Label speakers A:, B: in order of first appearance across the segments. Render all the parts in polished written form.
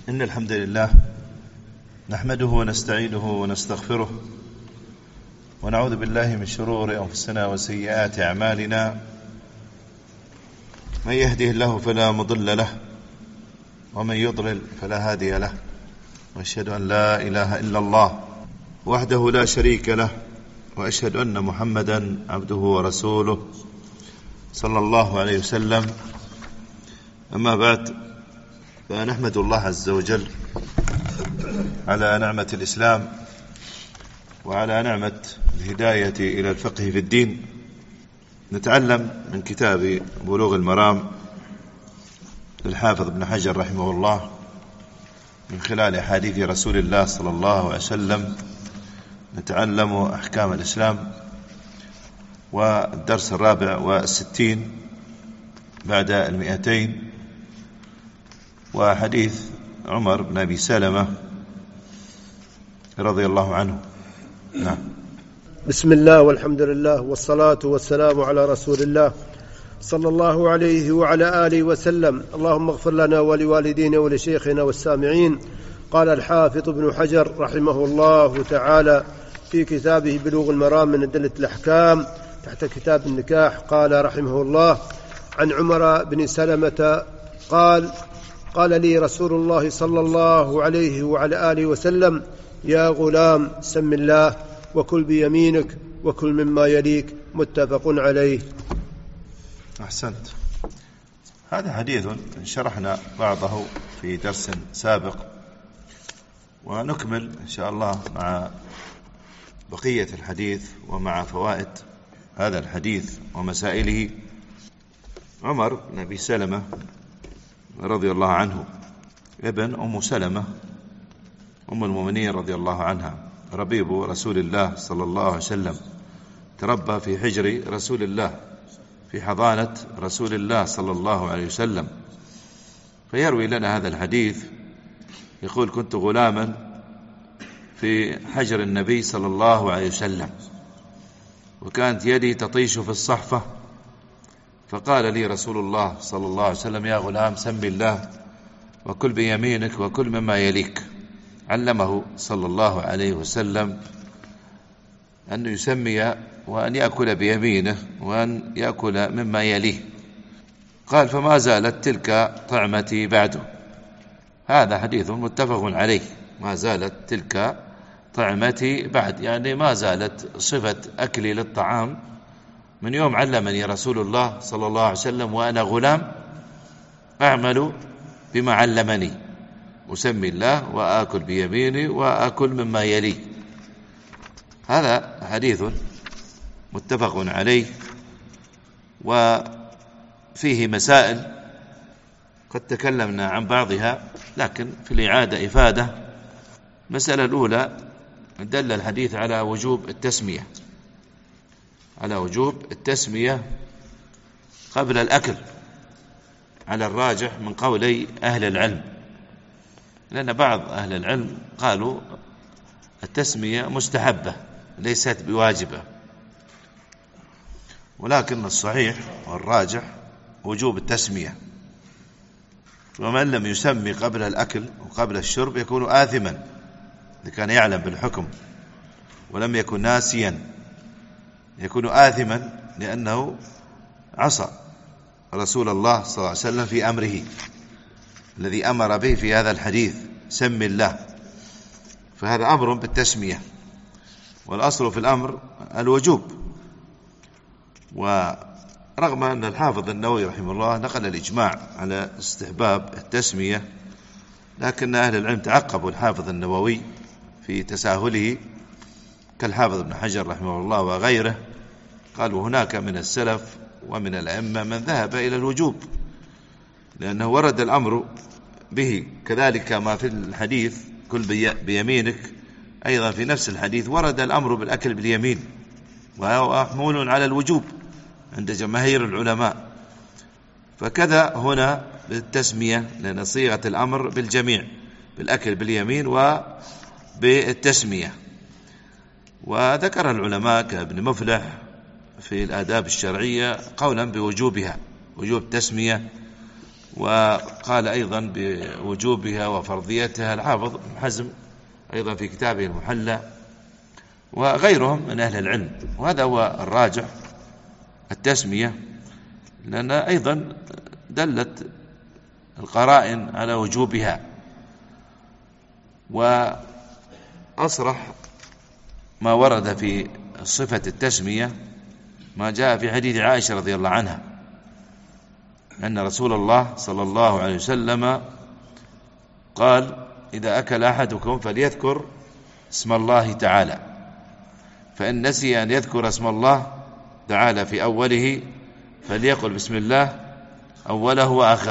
A: إن الحمد لله نحمده ونستعينه ونستغفره ونعوذ بالله من شرور أنفسنا وسيئات أعمالنا. من يهده الله فلا مضل له ومن يضلل فلا هادي له، وأشهد أن لا إله إلا الله وحده لا شريك له، وأشهد أن محمدا عبده ورسوله صلى الله عليه وسلم. أما بعد، فنحمد الله عز وجل على نعمة الإسلام وعلى نعمة الهداية إلى الفقه في الدين. نتعلم من كتاب بلوغ المرام للحافظ ابن حجر رحمه الله من خلال أحاديث رسول الله صلى الله عليه وسلم. نتعلم أحكام الإسلام، والدرس 64 بعد 200، وحديث عمر بن أبي سلمة رضي الله عنه. نعم.
B: بسم الله والحمد لله والصلاة والسلام على رسول الله صلى الله عليه وعلى آله وسلم. اللهم اغفر لنا ولوالدينا ولشيخنا والسامعين. قال الحافظ ابن حجر رحمه الله تعالى في كتابه بلوغ المرام من أدلة الأحكام تحت كتاب النكاح، قال رحمه الله: عن عمر بن سلمة قال لي رسول الله صلى الله عليه وعلى آله وسلم: يا غلام، سم الله وكل بيمينك وكل مما يليك. متفق عليه.
A: أحسنت. هذا حديث شرحنا بعضه في درس سابق، ونكمل إن شاء الله مع بقية الحديث ومع فوائد هذا الحديث ومسائله. عمر بن أبي سلمة رضي الله عنه ابن أم سلمة أم المؤمنين رضي الله عنها، ربيب رسول الله صلى الله عليه وسلم، تربى في حجر رسول الله في حضانة رسول الله صلى الله عليه وسلم. فيروي لنا هذا الحديث، يقول: كنت غلاما في حجر النبي صلى الله عليه وسلم، وكانت يدي تطيش في الصحفة، فقال لي رسول الله صلى الله عليه وسلم: يا غلام، سم الله وكل بيمينك وكل مما يليك. علمه صلى الله عليه وسلم أن يسمي وأن يأكل بيمينه وأن يأكل مما يليه. قال: فما زالت تلك طعمتي بعده. هذا حديث متفق عليه. ما زالت تلك طعمتي بعد، يعني ما زالت صفة أكلي للطعام من يوم علمني رسول الله صلى الله عليه وسلم وأنا غلام أعمل بما علمني، أسمي الله وآكل بيميني وآكل مما يلي. هذا حديث متفق عليه، وفيه مسائل قد تكلمنا عن بعضها، لكن في الإعادة إفادة. المسألة الأولى: دل الحديث على وجوب التسمية، على وجوب التسمية قبل الأكل، على الراجح من قولي أهل العلم، لأن بعض أهل العلم قالوا التسمية مستحبة ليست بواجبة، ولكن الصحيح والراجح وجوب التسمية. ومن لم يسمي قبل الأكل وقبل الشرب يكون آثما إذا كان يعلم بالحكم ولم يكن ناسيا، يكون آثما لأنه عصى رسول الله صلى الله عليه وسلم في أمره الذي أمر به في هذا الحديث: سم الله. فهذا أمر بالتسمية، والأصل في الأمر الوجوب. ورغم أن الحافظ النووي رحمه الله نقل الإجماع على استحباب التسمية، لكن أهل العلم تعقبوا الحافظ النووي في تساهله، كالحافظ ابن حجر رحمه الله وغيره. قالوا هناك من السلف ومن الأئمة من ذهب إلى الوجوب، لأنه ورد الأمر به. كذلك ما في الحديث كل بيمينك، أيضا في نفس الحديث ورد الأمر بالأكل باليمين، وهو محمول على الوجوب عند جماهير العلماء. فكذا هنا بالتسمية، لأن صيغة الأمر بالجميع، بالأكل باليمين وبالتسمية. وذكر العلماء كابن مفلح في الآداب الشرعية قولا بوجوبها، وجوب التسمية وقال أيضا بوجوبها وفرضيتها الحافظ ابن حزم أيضا في كتابه المحلى وغيرهم من أهل العلم. وهذا هو الراجح التسمية، لأن أيضا دلت القرائن على وجوبها، وأصرح ما ورد في صفة التسمية ما جاء في حديث عائشة رضي الله عنها أن رسول الله صلى الله عليه وسلم قال: إذا أكل أحدكم فليذكر اسم الله تعالى، فإن نسي أن يذكر اسم الله تعالى في أوله فليقل بسم الله أوله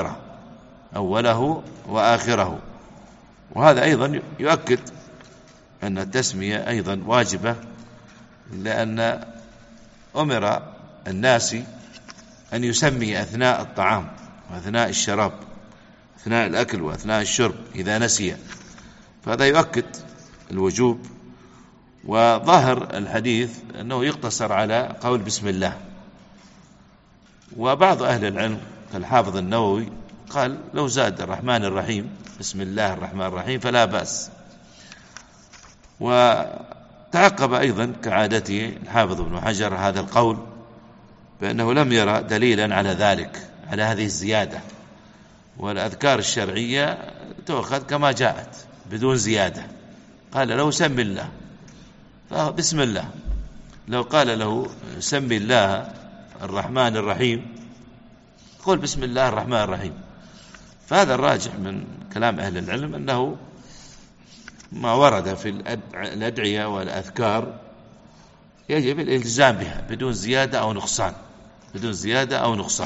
A: وآخره. وهذا أيضا يؤكد أن التسمية أيضا واجبة، لأن أمر الناس أن يسمي أثناء الطعام وأثناء الشراب، أثناء الأكل وأثناء الشرب إذا نسي، فهذا يؤكد الوجوب. وظاهر الحديث أنه يقتصر على قول بسم الله، وبعض أهل العلم كالحافظ النووي قال لو زاد الرحمن الرحيم بسم الله الرحمن الرحيم فلا بأس. وتعقب أيضا كعادته الحافظ ابن حجر هذا القول بأنه لم يرى دليلا على ذلك، على هذه الزيادة، والأذكار الشرعية تؤخذ كما جاءت بدون زيادة. قال له سم الله فبسم الله، لو قال له سم الله الرحمن الرحيم قل بسم الله الرحمن الرحيم. فهذا الراجح من كلام أهل العلم أنه ما ورد في الأدعية والأذكار يجب الالتزام بها بدون زيادة أو نقصان.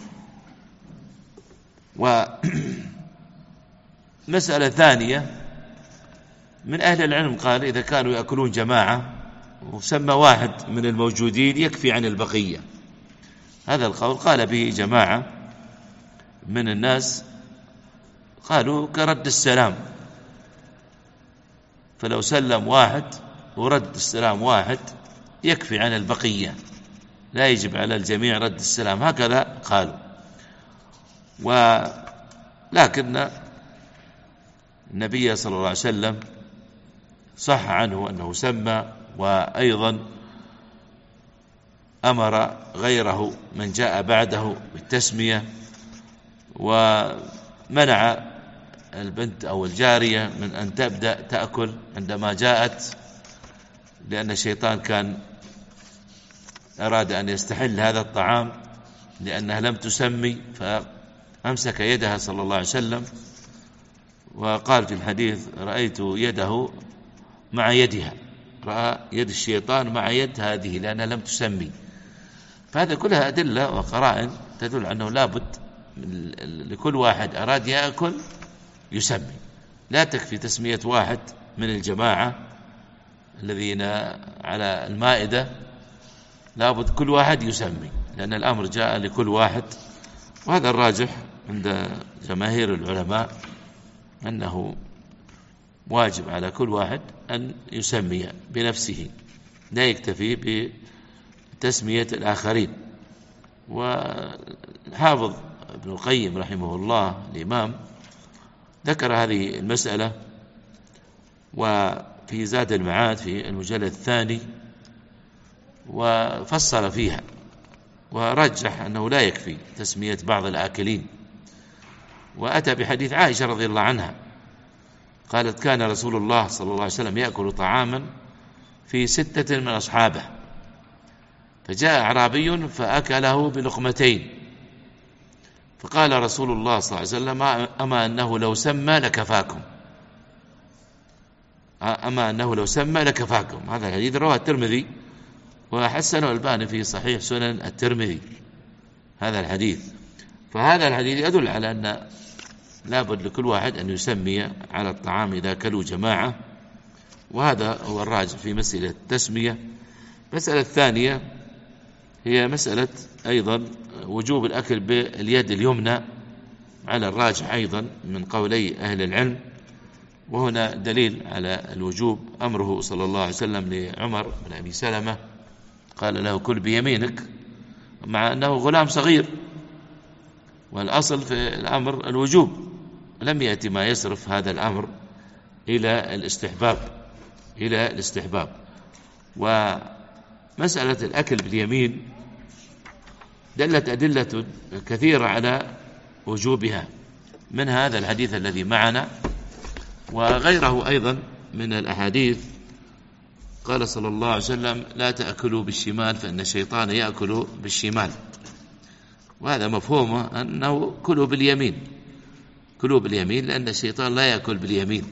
A: ومسألة ثانية من أهل العلم قال إذا كانوا يأكلون جماعة وسمى واحد من الموجودين يكفي عن البقية. هذا القول قال به جماعة من الناس، قالوا كرد السلام، فلو سلم واحد ورد السلام واحد يكفي عن البقية، لا يجب على الجميع رد السلام، هكذا قالوا. ولكن النبي صلى الله عليه وسلم صح عنه أنه سمى، وأيضا أمر غيره من جاء بعده بالتسمية، ومنع البنت أو الجارية من أن تبدأ تأكل عندما جاءت، لأن الشيطان كان أراد أن يستحل هذا الطعام لأنها لم تسمي، فأمسك يدها صلى الله عليه وسلم، وقال في الحديث رأيت يده مع يدها، رأى يد الشيطان مع يد هذه لأنها لم تسمي. فهذا كلها أدلة وقرائن تدل أنه لابد لكل واحد أراد يأكل يسمي، لا تكفي تسمية واحد من الجماعة الذين على المائدة، لابد كل واحد يسمي، لأن الأمر جاء لكل واحد. وهذا الراجح عند جماهير العلماء أنه واجب على كل واحد أن يسمي بنفسه، لا يكتفي بتسمية الآخرين. والحافظ ابن القيم رحمه الله الإمام ذكر هذه المسألة وفي زاد المعاد في المجلد الثاني، وفصل فيها ورجح أنه لا يكفي تسمية بعض الآكلين، وأتى بحديث عائشة رضي الله عنها قالت كان رسول الله صلى الله عليه وسلم يأكل طعاما في 6 من أصحابه، فجاء أعرابي فأكله بلقمتين، فقال رسول الله صلى الله عليه وسلم أما أنه لو سمى لكفاكم. هذا الحديث رواه الترمذي وحسنه الألباني في صحيح سنن الترمذي هذا الحديث. فهذا الحديث يدل على أن لابد لكل واحد أن يسمي على الطعام إذا كلوا جماعة، وهذا هو الراجح في مسألة التسمية. مسألة الثانية هي مسألة أيضا وجوب الأكل باليد اليمنى على الراجح أيضا من قولي أهل العلم، وهنا دليل على الوجوب أمره صلى الله عليه وسلم لعمر بن أبي سلمة، قال له كل بيمينك، مع أنه غلام صغير والأصل في الأمر الوجوب، لم يأتي ما يصرف هذا الأمر إلى الاستحباب. ومسألة الأكل باليمين دلت أدلة كثيرة على وجوبها، من هذا الحديث الذي معنا وغيره أيضا من الأحاديث. قال صلى الله عليه وسلم: لا تأكلوا بالشمال فإن الشيطان يأكل بالشمال. وهذا مفهومه أنه كلوا باليمين لأن الشيطان لا يأكل باليمين،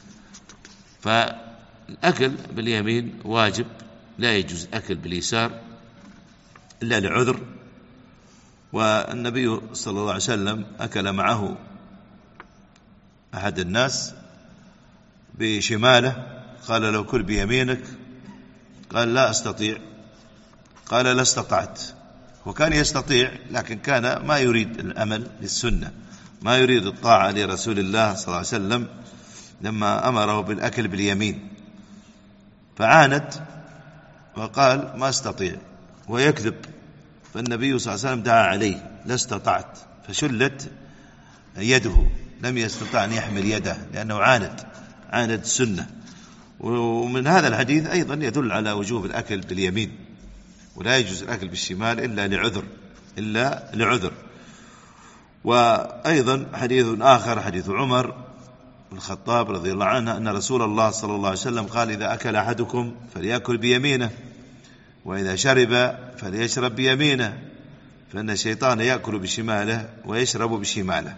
A: فالأكل باليمين واجب، لا يجوز أكل باليسار إلا لعذر. والنبي صلى الله عليه وسلم أكل معه أحد الناس بشماله، قال له: كل بيمينك. قال: لا أستطيع. قال: لا استطعت. وكان يستطيع، لكن كان ما يريد العمل للسنة، ما يريد الطاعة لرسول الله صلى الله عليه وسلم لما أمره بالأكل باليمين، فعاند وقال: ما استطيع، ويكذب. فالنبي صلى الله عليه وسلم دعا عليه: لا استطعت، فشلت يده، لم يستطع أن يحمل يده لأنه عاند السنة. ومن هذا الحديث أيضا يدل على وجوب الأكل باليمين، ولا يجوز الأكل بالشمال إلا لعذر. وأيضا حديث آخر، حديث عمر بن الخطاب رضي الله عنه، أن رسول الله صلى الله عليه وسلم قال: إذا أكل أحدكم فليأكل بيمينه، وإذا شرب فليشرب بيمينه، فإن الشيطان يأكل بشماله ويشرب بشماله.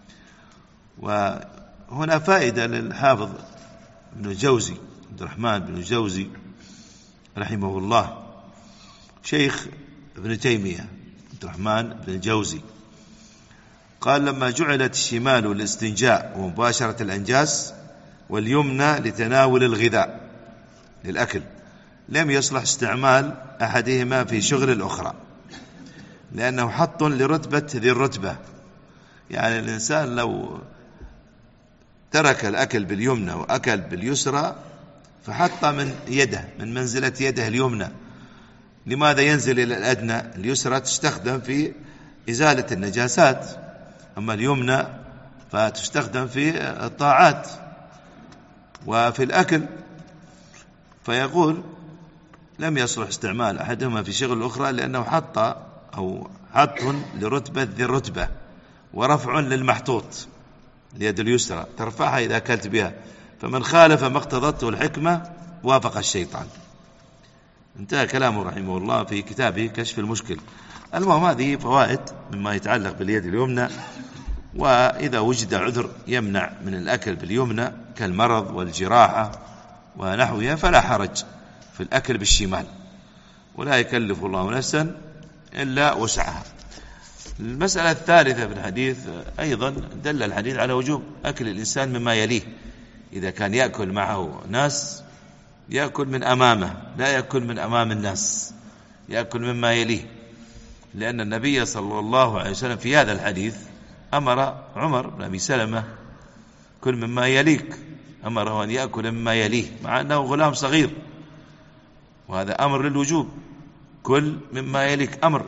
A: وهنا فائدة للحافظ ابن الجوزي، عبد الرحمن بن الجوزي رحمه الله، شيخ ابن تيمية، عبد الرحمن بن الجوزي، قال: لما جعلت الشمال للاستنجاء ومباشرة الأنجاس، واليمنى لتناول الغذاء للأكل، لم يصلح استعمال أحدهما في شغل الأخرى، لأنه حط لرتبة ذي الرتبة. يعني الإنسان لو ترك الأكل باليمنى وأكل باليسرى فحط من يده، من منزلة يده اليمنى. لماذا ينزل إلى الأدنى؟ اليسرى تستخدم في إزالة النجاسات، أما اليمنى فتستخدم في الطاعات وفي الأكل. فيقول: لم يصلح استعمال أحدهما في شغل الأخرى، لأنه حط لرتبة ذي الرتبة، ورفع للمحطوط، اليد اليسرى ترفعها إذا أكلت بها، فمن خالف ما اقتضته الحكمة وافق الشيطان. انتهى كلامه رحمه الله في كتابه كشف المشكل. المهم، هذه فوائد مما يتعلق باليد اليمنى. وإذا وجد عذر يمنع من الأكل باليمنى كالمرض والجراحة ونحوها فلا حرج في الأكل بالشمال، ولا يكلف الله نفسا إلا وسعها. المسألة الثالثة في الحديث أيضا دل الحديث على وجوب أكل الإنسان مما يليه. إذا كان يأكل معه ناس يأكل من أمامه، لا يأكل من أمام الناس، يأكل مما يليه، لأن النبي صلى الله عليه وسلم في هذا الحديث أمر عمر بن أبي سلمة: كل مما يليك، أمره أن يأكل مما يليه، مع أنه غلام صغير، وهذا أمر للوجوب، كل مما يليك أمر.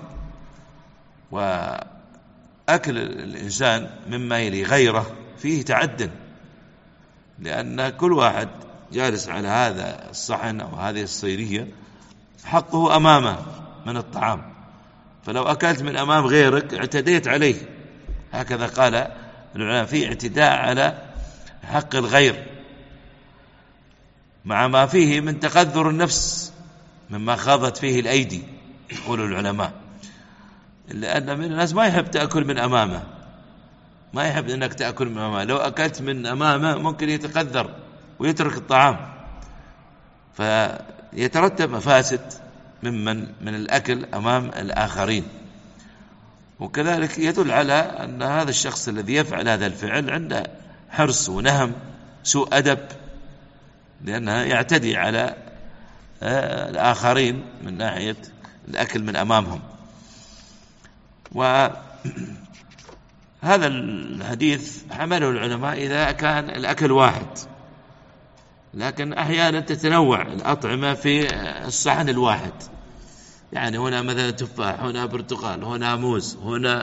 A: وأكل الإنسان مما يلي غيره فيه تعد، لأن كل واحد جالس على هذا الصحن أو هذه الصيرية حقه أمامه من الطعام، فلو أكلت من أمام غيرك اعتديت عليه. هكذا قال العلماء، في اعتداء على حق الغير، مع ما فيه من تقذر النفس مما خاضت فيه الأيدي، يقول العلماء، لأن من الناس ما يحب تأكل من أمامه، ما يحب أنك تأكل من أمامه. لو أكلت من أمامه ممكن يتقذر ويترك الطعام، فيترتب مفاسد من الأكل أمام الآخرين. وكذلك يدل على أن هذا الشخص الذي يفعل هذا الفعل عنده حرص ونهم، سوء أدب، لأنه يعتدي على الآخرين من ناحية الأكل من أمامهم. وهذا الحديث حمله العلماء إذا كان الأكل واحد، لكن أحيانا تتنوع الأطعمة في الصحن الواحد، يعني هنا مثلا تفاح، هنا برتقال، هنا موز، هنا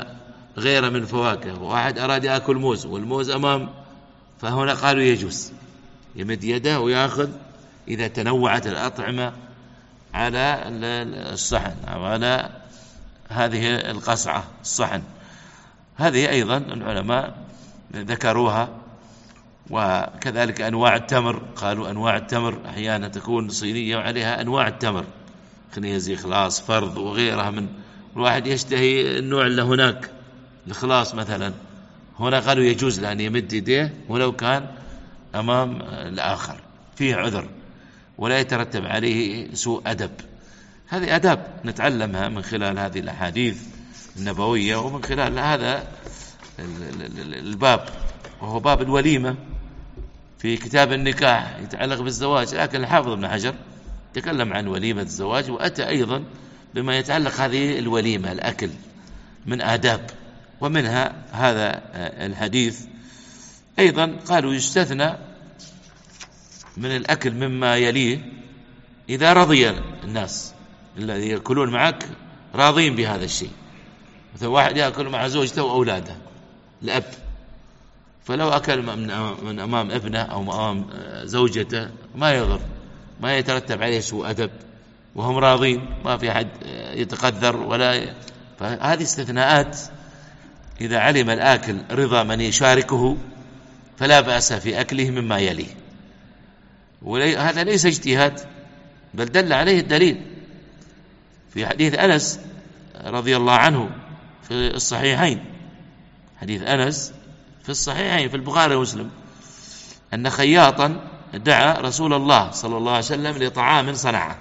A: غيره من فواكه، واحد أراد يأكل موز والموز أمام، فهنا قالوا يجوز يمد يده ويأخذ إذا تنوعت الأطعمة على الصحن أو على هذه القصعة الصحن. هذه أيضا العلماء ذكروها. وكذلك أنواع التمر، قالوا أنواع التمر أحيانا تكون صينية وعليها أنواع التمر، خنيزي، خلاص، فرض وغيرها. من الواحد يشتهي النوع اللي هناك الخلاص مثلا، هنا قالوا يجوز لأن يمد يديه ولو كان أمام الآخر فيه عذر ولا يترتب عليه سوء أدب. هذه أداب نتعلمها من خلال هذه الأحاديث النبوية ومن خلال هذا الباب، وهو باب الوليمة في كتاب النكاح يتعلق بالزواج. لكن الحافظ ابن حجر تكلم عن وليمة الزواج، وأتى أيضا بما يتعلق هذه الوليمة الأكل من آداب، ومنها هذا الحديث. أيضا قالوا يستثنى من الأكل مما يليه إذا رضي الناس الذي يأكلون معك راضين بهذا الشيء. مثلا واحد يأكل مع زوجته وأولاده الأب، فلو أكل من أمام ابنه أو أمام زوجته ما يضر، ما يترتب عليه سوء أدب وهم راضين، ما في أحد يتقدر ولا فهذه استثناءات. إذا علم الآكل رضا من يشاركه فلا بأس في أكله مما يليه. وهذا ليس اجتهاد بل دل عليه الدليل في حديث أنس رضي الله عنه في الصحيحين. حديث أنس في الصحيحين في البخاري ومسلم أن خياطا دعا رسول الله صلى الله عليه وسلم لطعام صنعه،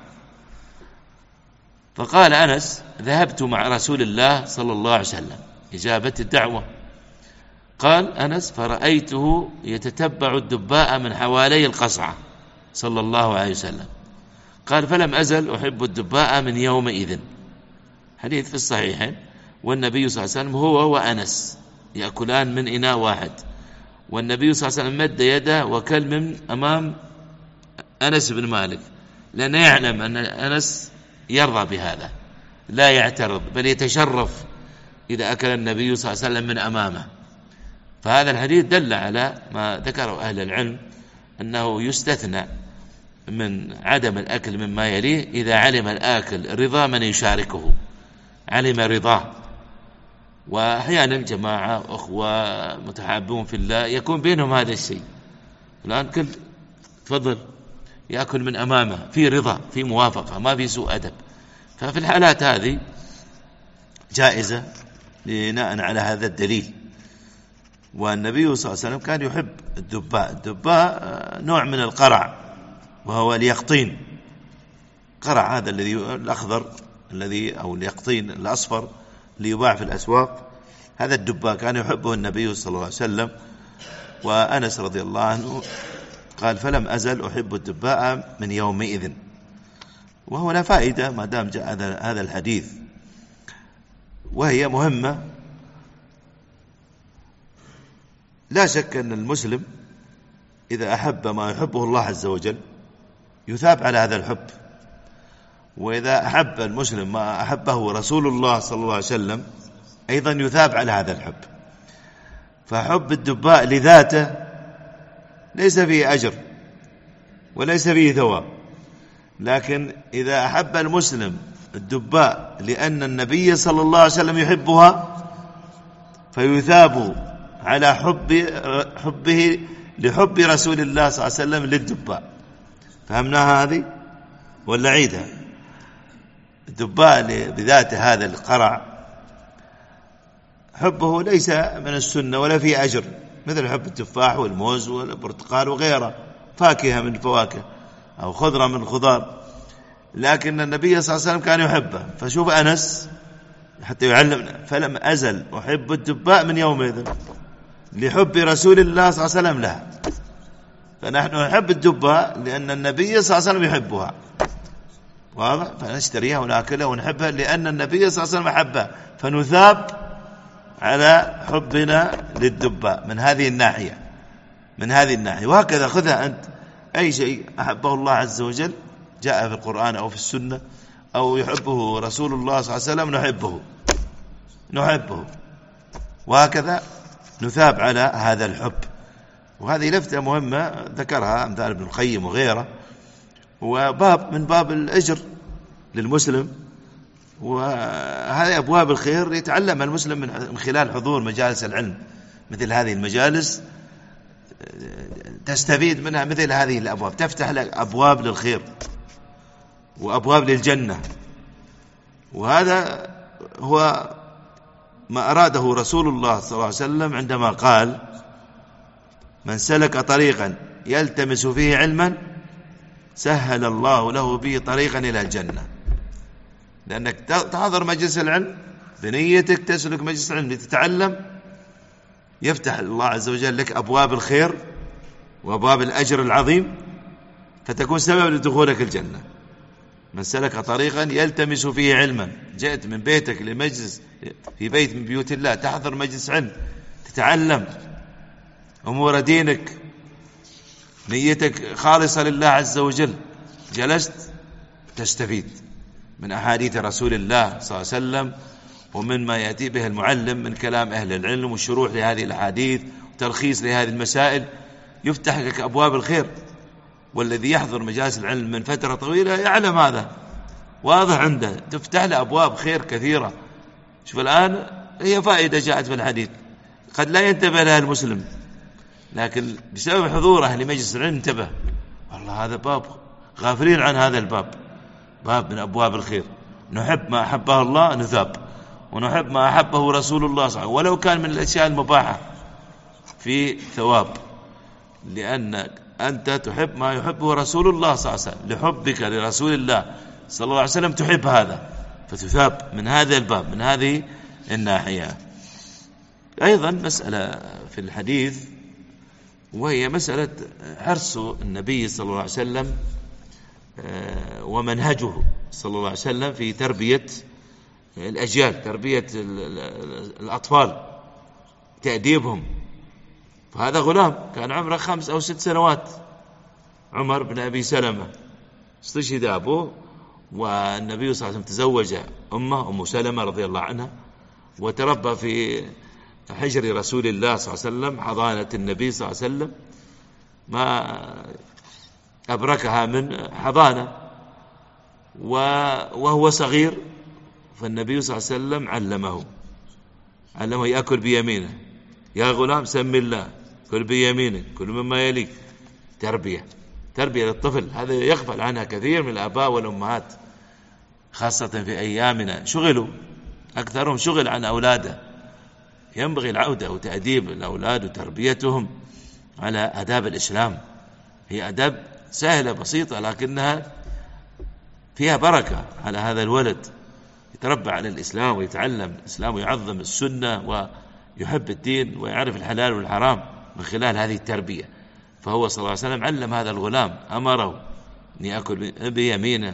A: فقال أنس ذهبت مع رسول الله صلى الله عليه وسلم إجابة الدعوة. قال أنس فرأيته يتتبع الدباء من حوالي القصعة صلى الله عليه وسلم. قال فلم أزل أحب الدباء من يومئذ. حديث في الصحيحين. والنبي صلى الله عليه وسلم هو وأنس يأكلان من إناء واحد، والنبي صلى الله عليه وسلم مد يده وكل من أمام أنس بن مالك، لأنه يعلم أن أنس يرضى بهذا لا يعترض بل يتشرف إذا أكل النبي صلى الله عليه وسلم من أمامه. فهذا الحديث دل على ما ذكره أهل العلم أنه يستثنى من عدم الأكل مما يليه إذا علم الآكل رضا من يشاركه، علم رضاه. وأحيانا جماعة أخوة متحابون في الله يكون بينهم هذا الشيء، الآن كل تفضل يأكل من أمامه في رضا في موافقة ما في سوء أدب، ففي الحالات هذه جائزة بناء على هذا الدليل. والنبي صلى الله عليه وسلم كان يحب الدباء. الدباء نوع من القرع وهو اليقطين. قرع هذا الذي الأخضر الذي أو اليقطين الأصفر اللي يباع في الأسواق، هذا الدباء كان يحبه النبي صلى الله عليه وسلم. وأنس رضي الله عنه قال فلم أزل أحب الدباء من يومئذ. وهو لا فائدة ما دام جاء هذا الحديث، وهي مهمة. لا شك أن المسلم إذا أحب ما يحبه الله عز وجل يثاب على هذا الحب، وإذا أحب المسلم ما أحبه رسول الله صلى الله عليه وسلم أيضا يثاب على هذا الحب. فحب الدباء لذاته ليس فيه أجر وليس فيه ثواب، لكن إذا أحب المسلم الدباء لأن النبي صلى الله عليه وسلم يحبها فيثاب على حبه لحب رسول الله صلى الله عليه وسلم للدباء. فهمناها هذه ولا عيدها؟ الدباء بذاته هذا القرع حبه ليس من السنة ولا فيه أجر، مثل حب التفاح والموز والبرتقال وغيره فاكهة من الفواكه أو خضرة من الخضار، لكن النبي صلى الله عليه وسلم كان يحبه. فشوف أنس حتى يعلمنا فلم أزل أحب الدباء من يومئذ لحب رسول الله صلى الله عليه وسلم لها. فنحن نحب الدباء لأن النبي صلى الله عليه وسلم يحبها، واضح؟ فنشتريها ونأكلها ونحبها لأن النبي صلى الله عليه وسلم أحبها، فنثاب على حبنا للدباء من هذه الناحية. وهكذا خذها أنت، أي شيء أحبه الله عز وجل جاء في القرآن أو في السنة أو يحبه رسول الله صلى الله عليه وسلم نحبه. وهكذا نثاب على هذا الحب. وهذه لفتة مهمة ذكرها أمثال ابن القيم وغيره، وباب من باب الأجر للمسلم، وهذه أبواب الخير يتعلم المسلم من خلال حضور مجالس العلم. مثل هذه المجالس تستفيد منها مثل هذه الأبواب، تفتح لك أبواب للخير وأبواب للجنة. وهذا هو ما أراده رسول الله صلى الله عليه وسلم عندما قال: من سلك طريقا يلتمس فيه علما سهل الله له به طريقا إلى الجنة. لأنك تحضر مجلس العلم بنيتك تسلك مجلس العلم لتتعلم، يفتح الله عز وجل لك أبواب الخير وأبواب الأجر العظيم، فتكون سبب لدخولك الجنة. من سلك طريقا يلتمس فيه علما، جئت من بيتك لمجلس في بيت من بيوت الله تحضر مجلس علم تتعلم أمور دينك، نيتك خالصة لله عز وجل، جلست تستفيد من أحاديث رسول الله صلى الله عليه وسلم ومن ما يأتي به المعلم من كلام أهل العلم والشروح لهذه الأحاديث وتلخيص لهذه المسائل، يفتح لك أبواب الخير. والذي يحضر مجالس العلم من فترة طويلة يعلم هذا، واضح عنده، تفتح له أبواب خير كثيرة. شوف الآن هي فائدة جاءت في الحديث قد لا ينتبه لها المسلم، لكن بسبب حضوره لمجلس العلم انتبه، والله هذا باب غافلين عن هذا الباب، باب من أبواب الخير. نحب ما أحبه الله نثاب، ونحب ما أحبه رسول الله صلى الله عليه وسلم ولو كان من الأشياء المباحة في ثواب، لأن أنت تحب ما يحبه رسول الله صلى الله عليه وسلم، لحبك لرسول الله صلى الله عليه وسلم تحب هذا، فتثاب من هذا الباب، من هذه الناحية. أيضا مسألة في الحديث وهي مسألة حرص النبي صلى الله عليه وسلم ومنهجه صلى الله عليه وسلم في تربية الأجيال، تربية الأطفال، تأديبهم. فهذا غلام كان عمره 5 أو 6 سنوات، عمر بن أبي سلمة، استشهد أبوه، والنبي صلى الله عليه وسلم تزوج أمه أم سلمة رضي الله عنها، وتربى في حجر رسول الله صلى الله عليه وسلم، حضانة النبي صلى الله عليه وسلم، ما أبركها من حضانة. وهو صغير فالنبي صلى الله عليه وسلم علمه يأكل بيمينه، يا غلام سم الله، كل بيمينك، كل مما يليك. تربية للطفل، هذا يغفل عنها كثير من الآباء والأمهات، خاصة في أيامنا، شغلوا أكثرهم شغل عن أولاده. ينبغي العودة وتأديب الأولاد وتربيتهم على آداب الإسلام. هي آداب سهلة بسيطة لكنها فيها بركة على هذا الولد، يتربى على الإسلام ويتعلم الإسلام ويعظم السنة ويحب الدين ويعرف الحلال والحرام من خلال هذه التربية. فهو صلى الله عليه وسلم علم هذا الغلام، أمره أن يأكل بيمينه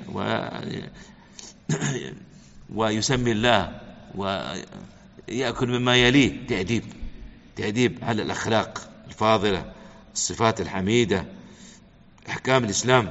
A: ويسمي الله ويأكل مما يليه. تأديب على الأخلاق الفاضلة، الصفات الحميدة، أحكام الإسلام.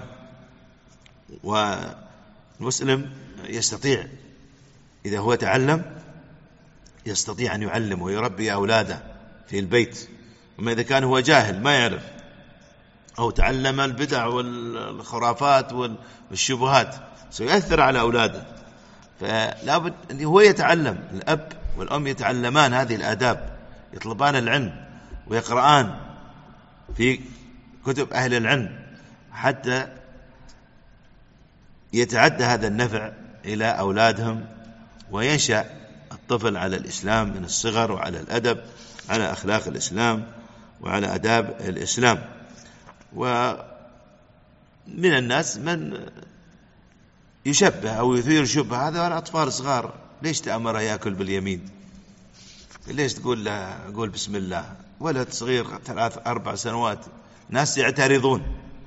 A: والمسلم يستطيع إذا هو تعلم يستطيع أن يعلم ويربي أولاده في البيت. وما إذا كان هو جاهل ما يعرف أو تعلم البدع والخرافات والشبهات سيؤثر على أولاده، فلا بد أن هو يتعلم. الأب والأم يتعلمان هذه الآداب، يطلبان العلم ويقرآن في كتب أهل العلم حتى يتعدى هذا النفع إلى أولادهم، وينشأ الطفل على الإسلام من الصغر، وعلى الأدب، على أخلاق الإسلام وعلى أداب الإسلام. ومن الناس من يشبه أو يثير شبه، هذا الأطفال صغار، ليش تأمره يأكل باليمين؟ ليش تقول له قول بسم الله؟ ولد صغير 3-4 سنوات، ناس يعترضون،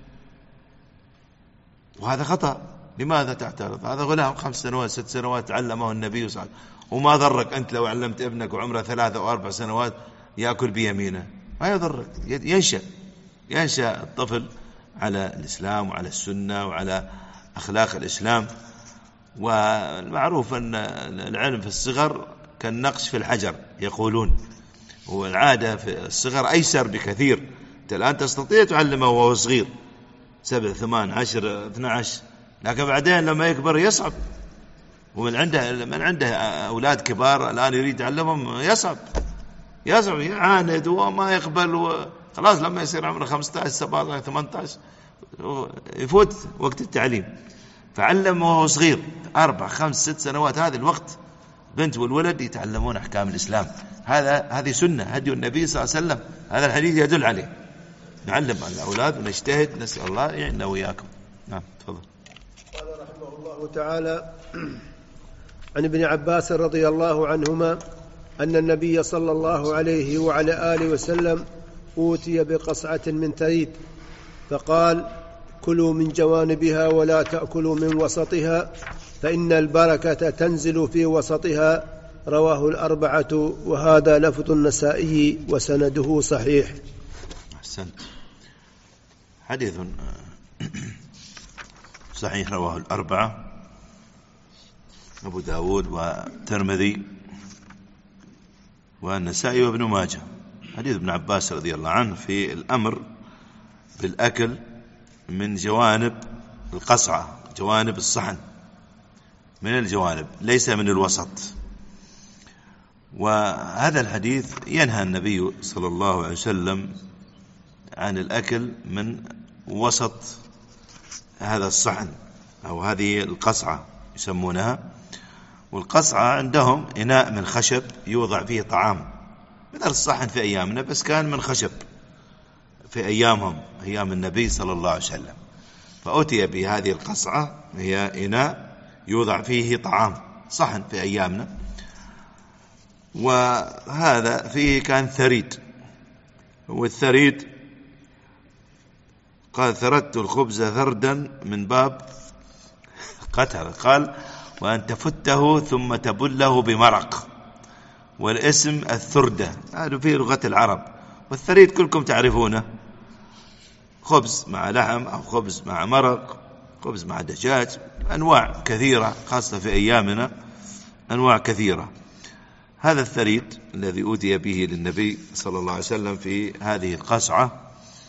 A: وهذا خطأ. لماذا تعترض؟ هذا غلام 5 سنوات 6 سنوات علمه النبي صلى الله عليه وسلم، وما ضرك أنت لو علمت ابنك وعمره 3 أو 4 سنوات يأكل بيمينه؟ ما يضرك. ينشأ الطفل على الإسلام وعلى السنة وعلى أخلاق الإسلام. والمعروف أن العلم في الصغر كالنقش في الحجر، يقولون والعادة في الصغر أيسر بكثير. أنت الآن تستطيع تعلمه وهو صغير 7 8 10 12، لكن بعدين لما يكبر يصعب. ومن عنده أولاد كبار الآن يريد يعلمهم يصعب يعاند وما يقبل، خلاص لما يصير عمره 15 17 18 يفوت وقت التعليم. فعلم وهو صغير 4 5 6 سنوات، هذا الوقت بنت والولد يتعلمون أحكام الإسلام. هذه سنة هدي النبي صلى الله عليه وسلم، هذا الحديث يدل عليه. نعلم الأولاد ونجتهد، نسأل الله يعيننا وإياكم. نعم تفضل.
B: قال رحمه الله تعالى: عن ابن عباس رضي الله عنهما أن النبي صلى الله عليه وعلى آله وسلم أوتي بقصعة من ثريد فقال: كلوا من جوانبها ولا تأكلوا من وسطها فإن البركة تنزل في وسطها. رواه الأربعة، وهذا لفظ النسائي وسنده صحيح.
A: أحسنت. حديث صحيح رواه الأربعة، أبو داود والترمذي والنسائي وابن ماجه. حديث ابن عباس رضي الله عنه في الأمر بالأكل من جوانب القصعة، جوانب الصحن، من الجوانب ليس من الوسط. وهذا الحديث ينهى النبي صلى الله عليه وسلم عن الأكل من وسط هذا الصحن أو هذه القصعة يسمونها. والقصعة عندهم إناء من خشب يوضع فيه طعام، مثل الصحن في أيامنا بس كان من خشب في أيامهم، أيام النبي صلى الله عليه وسلم. فأتي بهذه القصعة، هي إناء يوضع فيه طعام، صحن في أيامنا. وهذا فيه كان ثريد، والثريد قال: ثردت الخبز ثردا من باب قتل، قال: وأن تفته ثم تبله بمرق، والاسم الثردة، هذا في لغة العرب. والثريد كلكم تعرفونه، خبز مع لحم أو خبز مع مرق، خبز مع دجاج، أنواع كثيرة خاصة في أيامنا، أنواع كثيرة. هذا الثريد الذي أوتي به للنبي صلى الله عليه وسلم في هذه القصعة،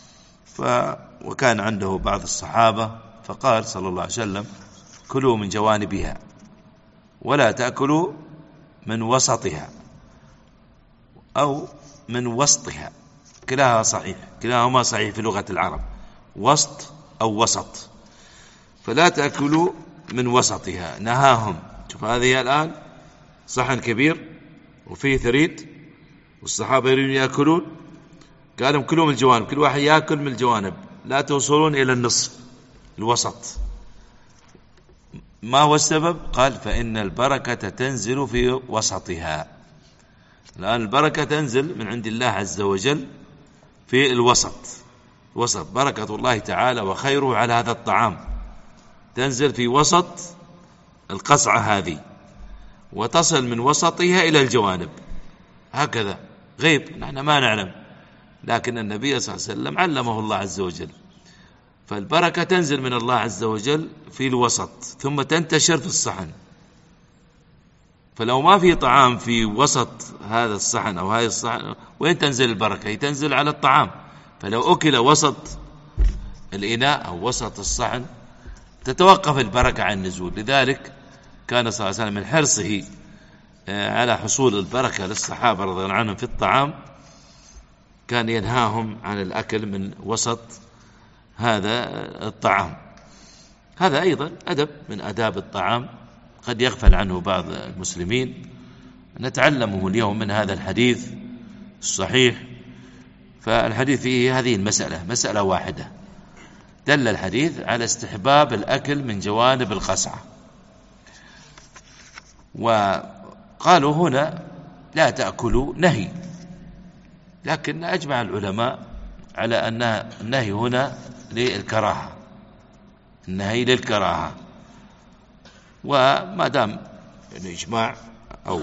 A: وكان عنده بعض الصحابة، فقال صلى الله عليه وسلم: كلوا من جوانبها ولا تأكلوا من وسطها أو من وسطها، كلاها صحيح، كلاهما صحيح في لغة العرب، وسط أو وسط. فلا تأكلوا من وسطها، نهاهم. شوف هذه الآن صحن كبير وفيه ثريد والصحابة يريدون يأكلون، قال لهم: كلوا من الجوانب، كل واحد يأكل من الجوانب، لا توصلون إلى النصف، الوسط. ما هو السبب؟ قال: فإن البركة تنزل في وسطها. الآن البركة تنزل من عند الله عز وجل في الوسط، وسط بركة الله تعالى وخيره على هذا الطعام تنزل في وسط القصعة هذه، وتصل من وسطها إلى الجوانب، هكذا غيب نحن ما نعلم، لكن النبي صلى الله عليه وسلم علمه الله عز وجل. فالبركة تنزل من الله عز وجل في الوسط ثم تنتشر في الصحن. فلو ما في طعام في وسط هذا الصحن أو هذا الصحن، وين تنزل البركة؟ تنزل على الطعام. فلو أكل وسط الإناء أو وسط الصحن تتوقف البركة عن النزول. لذلك كان صلى الله عليه وسلم من حرصه على حصول البركة للصحابة رضي الله عنهم في الطعام، كان ينهاهم عن الأكل من وسط هذا الطعام. هذا أيضا أدب من أداب الطعام قد يغفل عنه بعض المسلمين، نتعلمه اليوم من هذا الحديث الصحيح. فالحديث فيه هذه المسألة، مسألة واحدة، دل الحديث على استحباب الأكل من جوانب القصعة. وقالوا هنا لا تأكلوا نهي، لكن أجمع العلماء على أن النهي هنا للكراهة، النهي للكراهة. وما دام الإجماع أو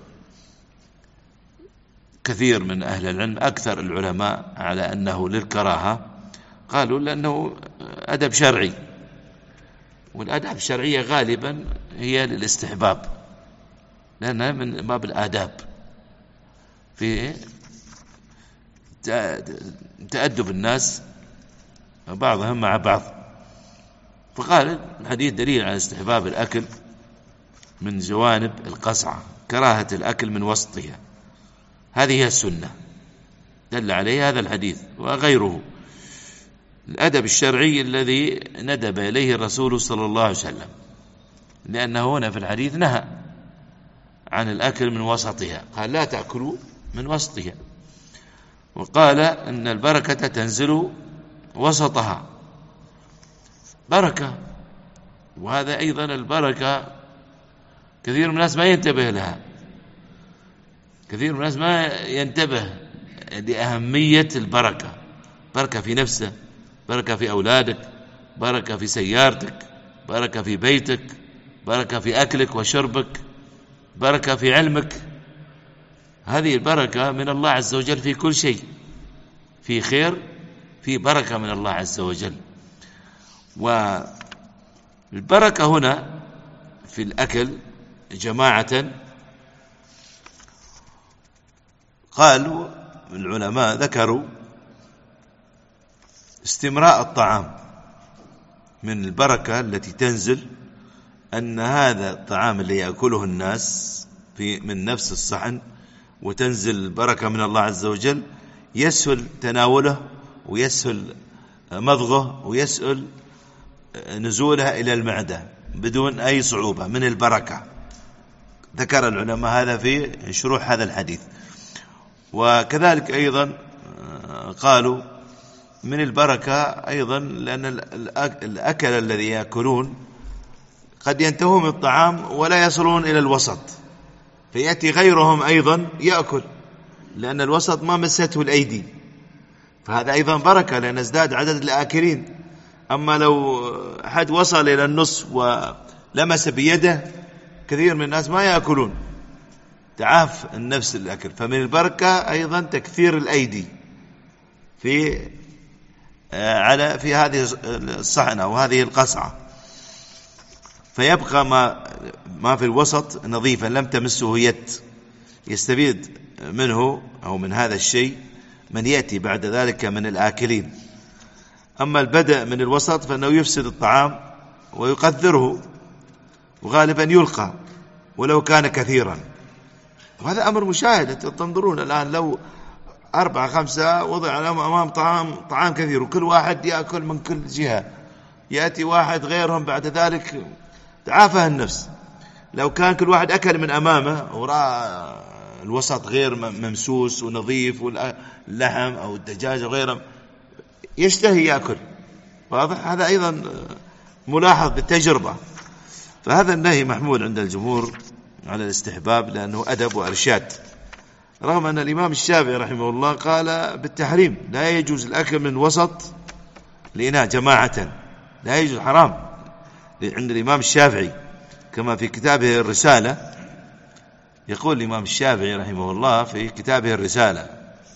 A: كثير من أهل العلم أكثر العلماء على أنه للكراهة، قالوا لأنه أدب شرعي، والأدب الشرعية غالبا هي للاستحباب، لأنها من باب الآداب في تأدب الناس بعضهم مع بعض. فقال الحديث دليل على استحباب الأكل من جوانب القصعة، كراهة الأكل من وسطها، هذه هي السنة، دل عليه هذا الحديث وغيره. الأدب الشرعي الذي ندب إليه الرسول صلى الله عليه وسلم، لأنه هنا في الحديث نهى عن الأكل من وسطها، قال لا تأكلوا من وسطها، وقال أن البركة تنزل وسطها، بركة. وهذا أيضا البركة كثير من الناس ما ينتبه لها، كثير من الناس ما ينتبه لأهمية البركة. بركة في نفسه، بركة في أولادك، بركة في سيارتك، بركة في بيتك، بركة في أكلك وشربك، بركة في علمك. هذه البركة من الله عز وجل في كل شيء، في خير، في بركة من الله عز وجل. والبركة هنا في الأكل جماعة، قالوا العلماء ذكروا استمراء الطعام من البركة التي تنزل، أن هذا الطعام اللي يأكله الناس من نفس الصحن وتنزل البركة من الله عز وجل، يسهل تناوله ويسهل مضغه ويسهل نزولها إلى المعدة بدون أي صعوبة من البركة. ذكر العلماء هذا في شروح هذا الحديث. وكذلك أيضا قالوا من البركة أيضا لأن الأكل الذي يأكلون قد ينتهون من الطعام ولا يصلون إلى الوسط، فيأتي غيرهم أيضا يأكل، لأن الوسط ما مسته الأيدي، فهذا أيضا بركة لأن ازداد عدد الآكلين. أما لو أحد وصل إلى النصف ولمس بيده، كثير من الناس ما يأكلون، تعاف النفس الأكل. فمن البركة أيضا تكثير الأيدي في هذه الصحنة وهذه القصعة، فيبقى ما في الوسط نظيفا لم تمسه يد، يستفيد منه أو من هذا الشيء من يأتي بعد ذلك من الآكلين. أما البدء من الوسط فإنه يفسد الطعام ويقذره، وغالبا يلقى ولو كان كثيرا، وهذا أمر مشاهد. تنظرون الآن لو 4 5 وضع أمام طعام كثير وكل واحد يأكل من كل جهة، يأتي واحد غيرهم بعد ذلك تعافى النفس. لو كان كل واحد أكل من أمامه ورأى الوسط غير ممسوس ونظيف واللحم أو الدجاج وغيره يشتهي يأكل، واضح؟ هذا أيضا ملاحظ بالتجربة. فهذا النهي محمول عند الجمهور على الاستحباب لأنه أدب وإرشاد، رغم أن الإمام الشافعي رحمه الله قال بالتحريم، لا يجوز الأكل من وسط الإناء جماعة، لا يجوز، حرام عند الإمام الشافعي، كما في كتابه الرسالة. يقول الإمام الشافعي رحمه الله في كتابه الرسالة،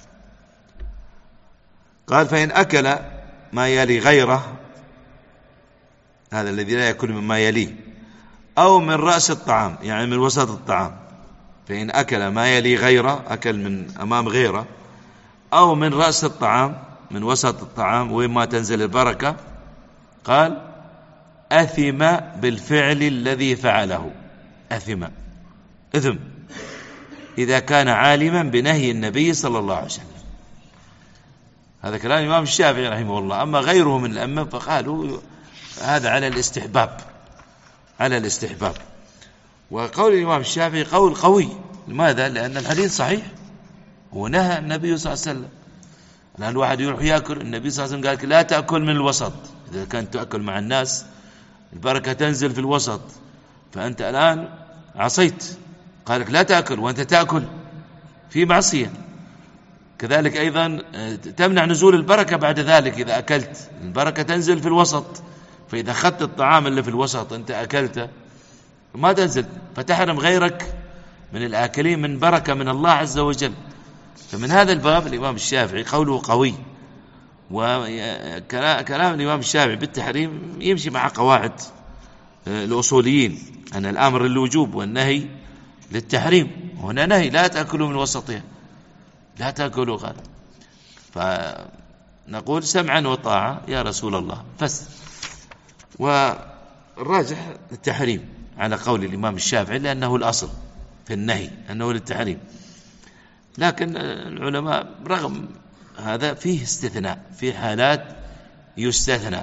A: قال فإن أكل ما يلي غيره، هذا الذي لا يأكل مما يليه، أو من رأس الطعام يعني من وسط الطعام، فإن أكل ما يلي غيره، أكل من أمام غيره، أو من رأس الطعام من وسط الطعام وين ما تنزل البركة، قال أثم بالفعل الذي فعله، إثم إذا كان عالما بنهي النبي صلى الله عليه وسلم. هذا كلام الإمام الشافعي رحمه الله. أما غيره من الأئمة فقالوا هذا على الاستحباب. وقول الإمام الشافعي قول قوي. لماذا؟ لأن الحديث صحيح، ونهى النبي صلى الله عليه وسلم. لأن الواحد يروح يأكل، النبي صلى الله عليه وسلم قال لا تأكل من الوسط، إذا كنت تأكل مع الناس البركة تنزل في الوسط، فأنت الآن عصيت، قالك لا تأكل وأنت تأكل في معصية. كذلك أيضا تمنع نزول البركة بعد ذلك، إذا أكلت البركة تنزل في الوسط، فإذا أخذت الطعام اللي في الوسط أنت أكلته ما تنزل، فتحرم غيرك من الآكلين من بركة من الله عز وجل. فمن هذا الباب الإمام الشافعي قوله قوي، وكلام الإمام الشافعي بالتحريم يمشي مع قواعد الأصوليين أن الأمر للوجوب والنهي للتحريم. هنا نهي لا تأكلوا من وسطها، لا تأكلوا، قال فنقول سمعا وطاعة يا رسول الله بس. والراجح التحريم على قول الإمام الشافعي، لأنه الأصل في النهي أنه للتحريم، لكن العلماء رغم هذا فيه استثناء، في حالات يستثنى.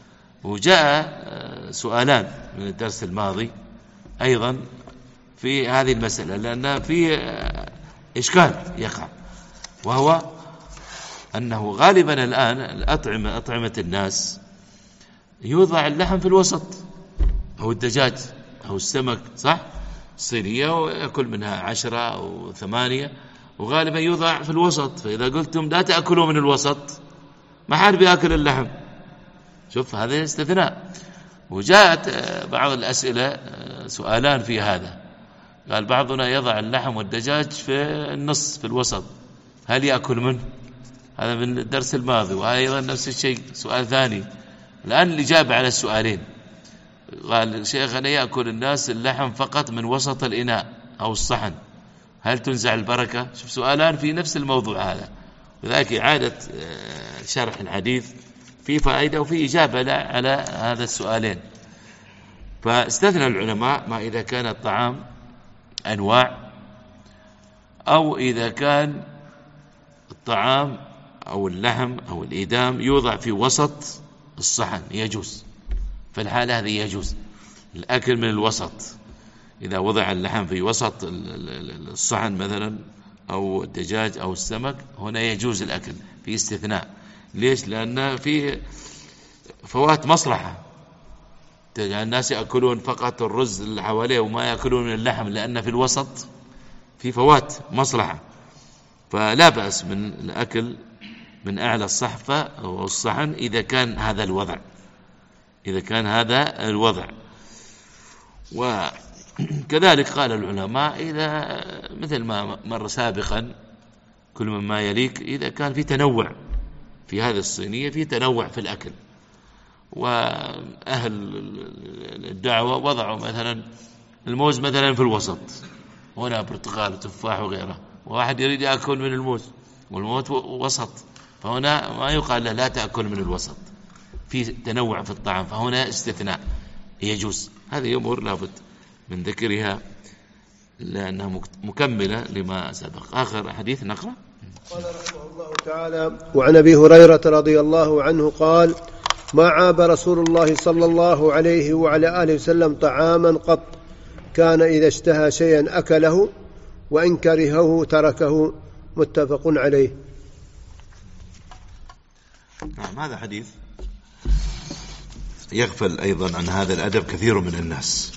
A: وجاء سؤالان من الدرس الماضي أيضا في هذه المسألة، لأن في إشكال يقع، وهو أنه غالبا الآن أطعمة الناس يوضع اللحم في الوسط، أو الدجاج أو السمك، صح؟ الصينية ويأكل منها 10 أو 8، وغالبا يوضع في الوسط. فإذا قلتم لا تأكلوا من الوسط، ما حد بيأكل اللحم. شوف هذا استثناء. وجاءت بعض الأسئلة سؤالان في هذا، قال بعضنا يضع اللحم والدجاج في النص في الوسط، هل يأكل منه؟ هذا من الدرس الماضي. وأيضا نفس الشيء سؤال ثاني. الآن الإجابة على السؤالين، قال شيخنا يأكل الناس اللحم فقط من وسط الإناء أو الصحن، هل تنزع البركة؟ شوف سؤالان في نفس الموضوع هذا، وذلك إعادة شرح الحديث في فائدة وفي إجابة على هذا السؤالين. فاستثنى العلماء ما إذا كان الطعام أنواع، أو إذا كان الطعام أو اللحم أو الإدام يوضع في وسط الصحن يجوز. في الحالة هذه يجوز الأكل من الوسط، إذا وضع اللحم في وسط الصحن مثلا أو الدجاج أو السمك، هنا يجوز الأكل، في استثناء. ليش؟ لأن في فوات مصلحة، الناس يأكلون فقط الرز اللي حواليه وما يأكلون من اللحم، لأن في الوسط في فوات مصلحة. فلا بأس من الأكل من أعلى الصحفة أو الصحن إذا كان هذا الوضع، إذا كان هذا الوضع. وكذلك قال العلماء إذا مثل ما مر سابقا كل مما يليك، إذا كان في تنوع في هذه الصينية، في تنوع في الأكل، وأهل الدعوة وضعوا مثلا الموز مثلا في الوسط، هنا برتقال وتفاح وغيره، وواحد يريد يأكل من الموز والموز وسط، فهنا ما يقال له لا تأكل من الوسط، في تنوع في الطعام، فهنا استثناء يجوز. هذه أمور لابد من ذكرها لأنها مكملة لما سبق. آخر حديث نقرأ.
B: قال رحمه الله تعالى: وعن أبي هريرة رضي الله عنه قال: ما عاب رسول الله صلى الله عليه وعلى آله وسلم طعاما قط، كان إذا اشتهى شيئا أكله، وإن كرهه تركه، متفق عليه.
A: نعم، هذا حديث يغفل أيضا عن هذا الأدب كثير من الناس.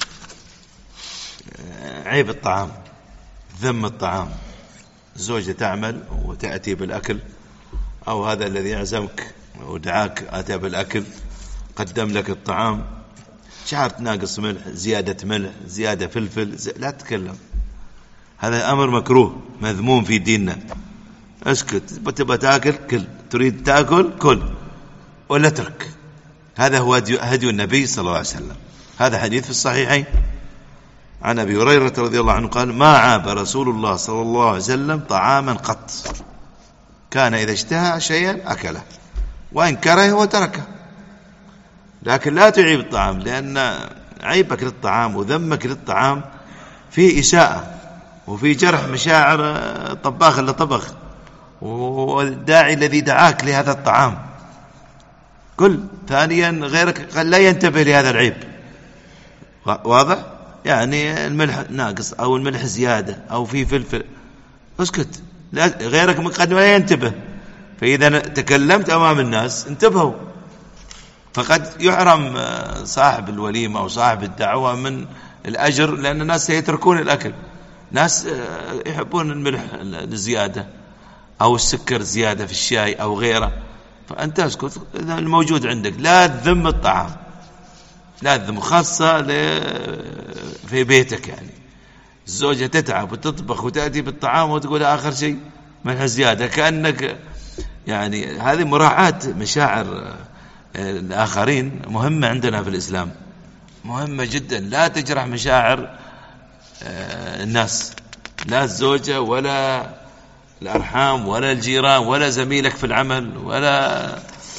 A: عيب الطعام، ذم الطعام، الزوجة تعمل وتأتي بالأكل، أو هذا الذي يعزمك ودعاك أتى بالأكل، قدم لك الطعام، شعرت ناقص ملح، زيادة ملح، زيادة فلفل، لا تتكلم، هذا أمر مكروه مذموم في ديننا. اسكت، تبغى تأكل كل، تريد تأكل كل ولا ترك. هذا هو هدي النبي صلى الله عليه وسلم. هذا حديث في الصحيحين عن أبي هريرة رضي الله عنه قال: ما عاب رسول الله صلى الله عليه وسلم طعاما قط، كان إذا اشتهى شيئا أكله، وإن كرهه وتركه. لكن لا تعيب الطعام، لأن عيبك للطعام وذمك للطعام في إساءة وفي جرح مشاعر الطباخ اللي طبخ والداعي الذي دعاك لهذا الطعام. كل ثانيا غيرك لا ينتبه لهذا العيب، واضح؟ يعني الملح ناقص أو الملح زيادة أو في فلفل، اسكت، غيرك قد لا ينتبه. فإذا تكلمت أمام الناس انتبهوا، فقد يحرم صاحب الوليمة أو صاحب الدعوة من الأجر، لأن الناس سيتركون الأكل. ناس يحبون الملح الزيادة أو السكر زيادة في الشاي أو غيره، فأنت اسكت، الموجود عندك لا تذم الطعام، لا تذم، خاصة في بيتك. يعني الزوجة تتعب وتطبخ وتأتي بالطعام وتقول آخر شيء ملح زيادة، كأنك يعني هذه مراعاة مشاعر الآخرين مهمة عندنا في الإسلام، مهمة جدا. لا تجرح مشاعر الناس، لا الزوجة ولا الأرحام ولا الجيران ولا زميلك في العمل ولا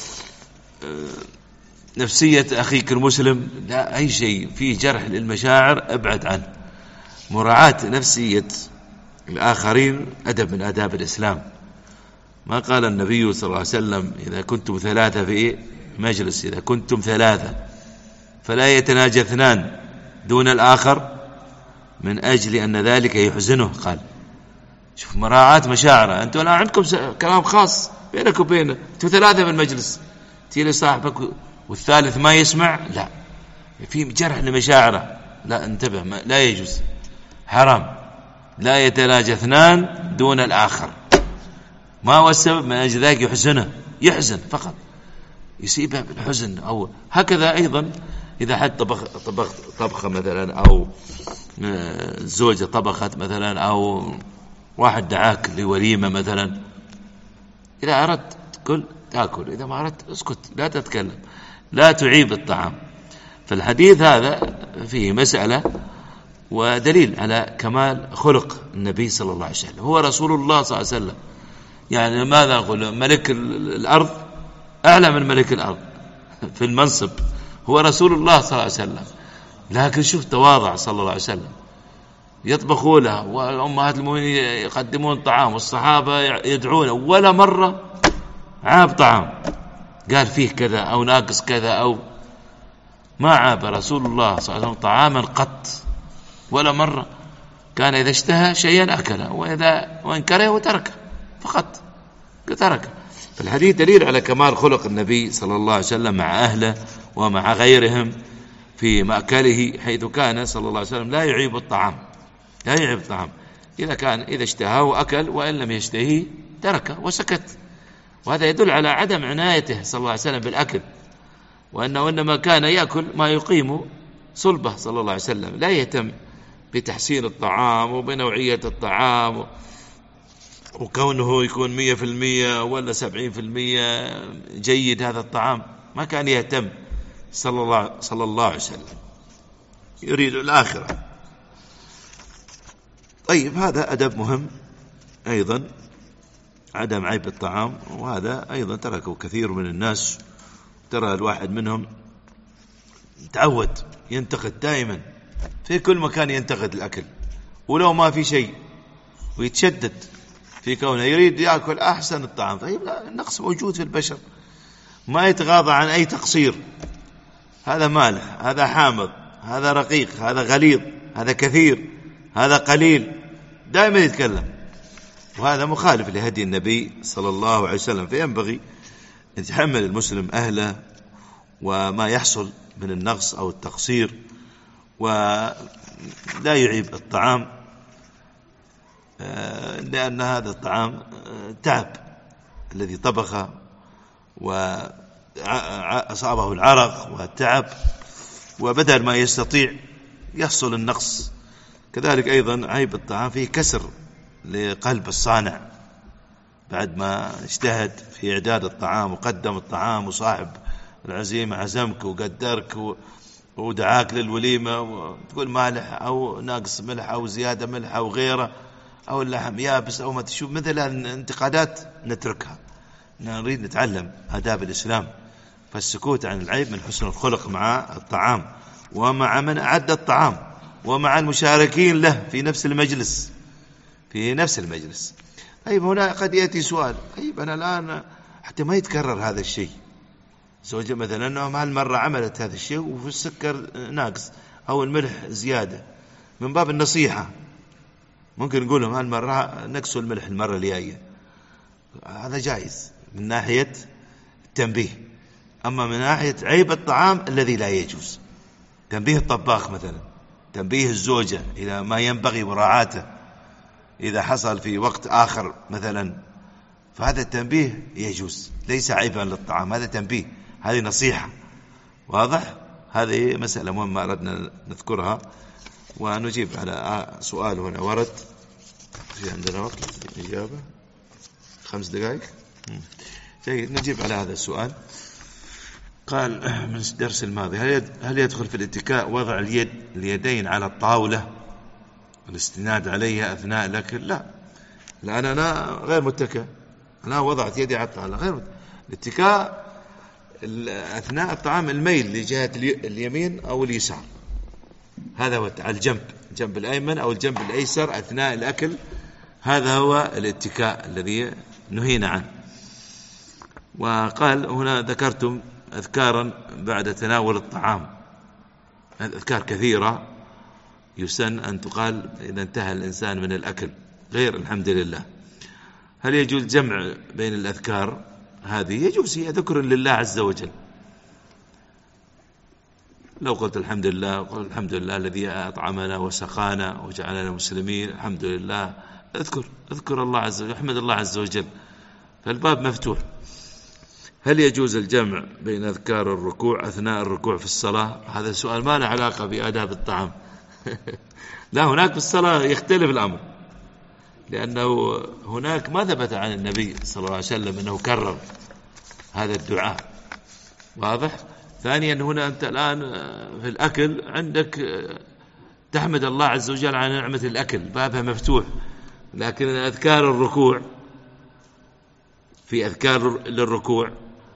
A: نفسية أخيك المسلم، لا، أي شيء فيه جرح للمشاعر ابعد عنه. مراعاة نفسية الآخرين أدب من آداب الإسلام. ما قال النبي صلى الله عليه وسلم إذا كنتم ثلاثة في مجلس، إذا كنتم ثلاثة فلا يتناجى اثنان دون الآخر من أجل أن ذلك يحزنه. قال شوف مراعاة مشاعره. أنتم الآن عندكم كلام خاص بينك وبينه، أنتم ثلاثة في المجلس، تيجي لصاحبك والثالث ما يسمع، لا، في جرح لمشاعره، لا، انتبه، لا يجوز، حرام. لا يتناجى اثنان دون الآخر. ما هو السبب؟ من أجل ذلك يحزنه، يحزن فقط، يصيبه بالحزن. أو هكذا أيضا إذا حد طبخة مثلا، أو زوجة طبخت مثلا، أو واحد دعاك لوليمة مثلا، إذا أردت تأكل، إذا ما أردت اسكت، لا تتكلم، لا تعيب الطعام. فالحديث هذا فيه مسألة ودليل على كمال خلق النبي صلى الله عليه وسلم. هو رسول الله صلى الله عليه وسلم، يعني ماذا نقول؟ ملك الأرض أعلى من ملك الأرض في المنصب، هو رسول الله صلى الله عليه وسلم، لكن شوف تواضع صلى الله عليه وسلم. يطبخوا له والأمهات المؤمنين يقدمون طعام والصحابة يدعونه، ولا مرة عاب طعام قال فيه كذا أو ناقص كذا، أو ما عاب رسول الله صلى الله عليه وسلم طعاما قط ولا مرة. كان إذا اشتهى شيئا أكله، وإن كرهه تركه، فقط تركه. فالحديث دليل على كمال خلق النبي صلى الله عليه وسلم مع أهله ومع غيرهم في مأكله، حيث كان صلى الله عليه وسلم لا يعيب الطعام، لا يعيب الطعام. إذا اشتهاه أكل، وإن لم يشتهيه تركه وسكت. وهذا يدل على عدم عنايته صلى الله عليه وسلم بالأكل، وأنه إنما كان يأكل ما يقيم صلبه صلى الله عليه وسلم، لا يهتم بتحسين الطعام وبنوعية الطعام وكونه يكون 100% ولا 70% جيد هذا الطعام، ما كان يهتم صلى الله عليه وسلم، يريد الآخرة. طيب، هذا أدب مهم أيضا، عدم عيب الطعام. وهذا أيضا تركه كثير من الناس. ترى الواحد منهم تعود ينتقد دائما في كل مكان، ينتقد الأكل ولو ما في شيء، ويتشدد في كونه يريد يأكل أحسن الطعام. طيب، لا، النقص موجود في البشر، ما يتغاضى عن أي تقصير. هذا مالح، هذا حامض، هذا رقيق، هذا غليظ، هذا كثير، هذا قليل، دائما يتكلم. وهذا مخالف لهدي النبي صلى الله عليه وسلم. فينبغي أن يتحمل المسلم أهله وما يحصل من النقص أو التقصير، ولا يعيب الطعام، لأن هذا الطعام تعب الذي طبخه، وأصابه العرق والتعب، وبدل ما يستطيع يحصل النقص. كذلك أيضا عيب الطعام فيه كسر لقلب الصانع، بعد ما اجتهد في إعداد الطعام وقدم الطعام، وصاحب العزيمة عزمك وقدرك ودعاك للوليمة، وتقول مالح أو ناقص ملح أو زيادة ملح أو غيره، أو اللحم يابس أو ما تشوف. مثل الانتقادات نتركها، نريد نتعلم آداب الإسلام. فالسكوت عن العيب من حسن الخلق مع الطعام، ومع من أعد الطعام، ومع المشاركين له في نفس المجلس. طيب، هنا قد يأتي سؤال، طيب أنا الآن حتى ما يتكرر هذا الشيء، زوجة مثلا أنه هالمرة عملت هذا الشيء وفي السكر ناقص أو الملح زيادة، من باب النصيحة ممكن نقول لهم هالمرة نقصوا الملح المرة الجاية، هذا جائز من ناحية التنبيه. أما من ناحية عيب الطعام الذي لا يجوز، تنبيه الطباخ مثلا، تنبيه الزوجة إلى ما ينبغي مراعاته إذا حصل في وقت آخر مثلا، فهذا التنبيه يجوز، ليس عيبا للطعام، هذا تنبيه، هذه نصيحة. واضح؟ هذه مسألة مهمة أردنا نذكرها ونجيب على سؤال هنا ورد. في عندنا وقت إجابة 5 دقائق. جيد، نجيب على هذا السؤال. قال من الدرس الماضي: هل يدخل في الاتكاء وضع اليدين على الطاولة والاستناد عليها أثناء الأكل؟ لا، الآن أنا غير متكئ، أنا وضعت يدي على الطاولة غير متكئ. الاتكاء أثناء الطعام الميل لجهة اليمين أو اليسار، هذا هو على الجنب الأيمن أو الجنب الأيسر أثناء الأكل، هذا هو الاتكاء الذي نهينا عنه. وقال هنا ذكرتم أذكارا بعد تناول الطعام، أذكار كثيرة يسن أن تقال إذا انتهى الإنسان من الأكل غير الحمد لله. هل يجوز جمع بين الأذكار هذه؟ يجوز، هي ذكر لله عز وجل. لو قلت الحمد لله، قل الحمد لله الذي أطعمنا وسقانا وجعلنا مسلمين، الحمد لله، اذكر الله عز وجل، احمد الله عز وجل، فالباب مفتوح. هل يجوز الجمع بين أذكار الركوع أثناء الركوع في الصلاة؟ هذا سؤال ما له علاقة بآداب الطعام. لا، هناك في الصلاة يختلف الأمر، لأنه هناك ما ثبت عن النبي صلى الله عليه وسلم أنه كرر هذا الدعاء، واضح. ثانيا، هنا أنت الآن في الأكل عندك تحمد الله عز وجل على نعمة الأكل، بابها مفتوح. لكن أذكار الركوع، في أذكار للركوع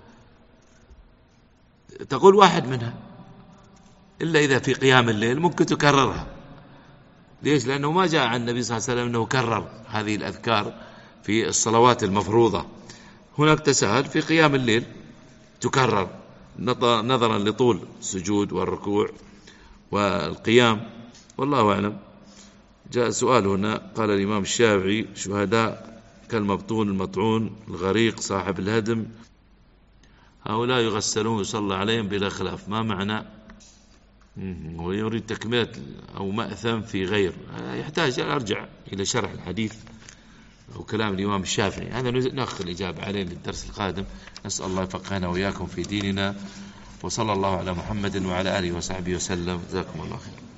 A: تقول واحد منها، إلا إذا في قيام الليل ممكن تكررها. ليش؟ لأنه ما جاء عن النبي صلى الله عليه وسلم أنه كرر هذه الأذكار في الصلوات المفروضة. هناك تساهل في قيام الليل تكرر نظرا لطول السجود والركوع والقيام، والله أعلم. جاء سؤال هنا، قال الإمام الشافعي: شهداء كالمبطون المطعون الغريق صاحب الهدم هؤلاء يغسلون ويصلى عليهم بلا خلاف، ما معنى؟ ويريد تكملة أو مأثم في غير، يحتاج أن أرجع إلى شرح الحديث أو كلام الإمام الشافعي، هذا نأخذ الإجابة عليه للدرس القادم. نسأل الله يفقهنا وإياكم في ديننا، وصلى الله على محمد وعلى آله وصحبه وسلم. جزاكم الله خير.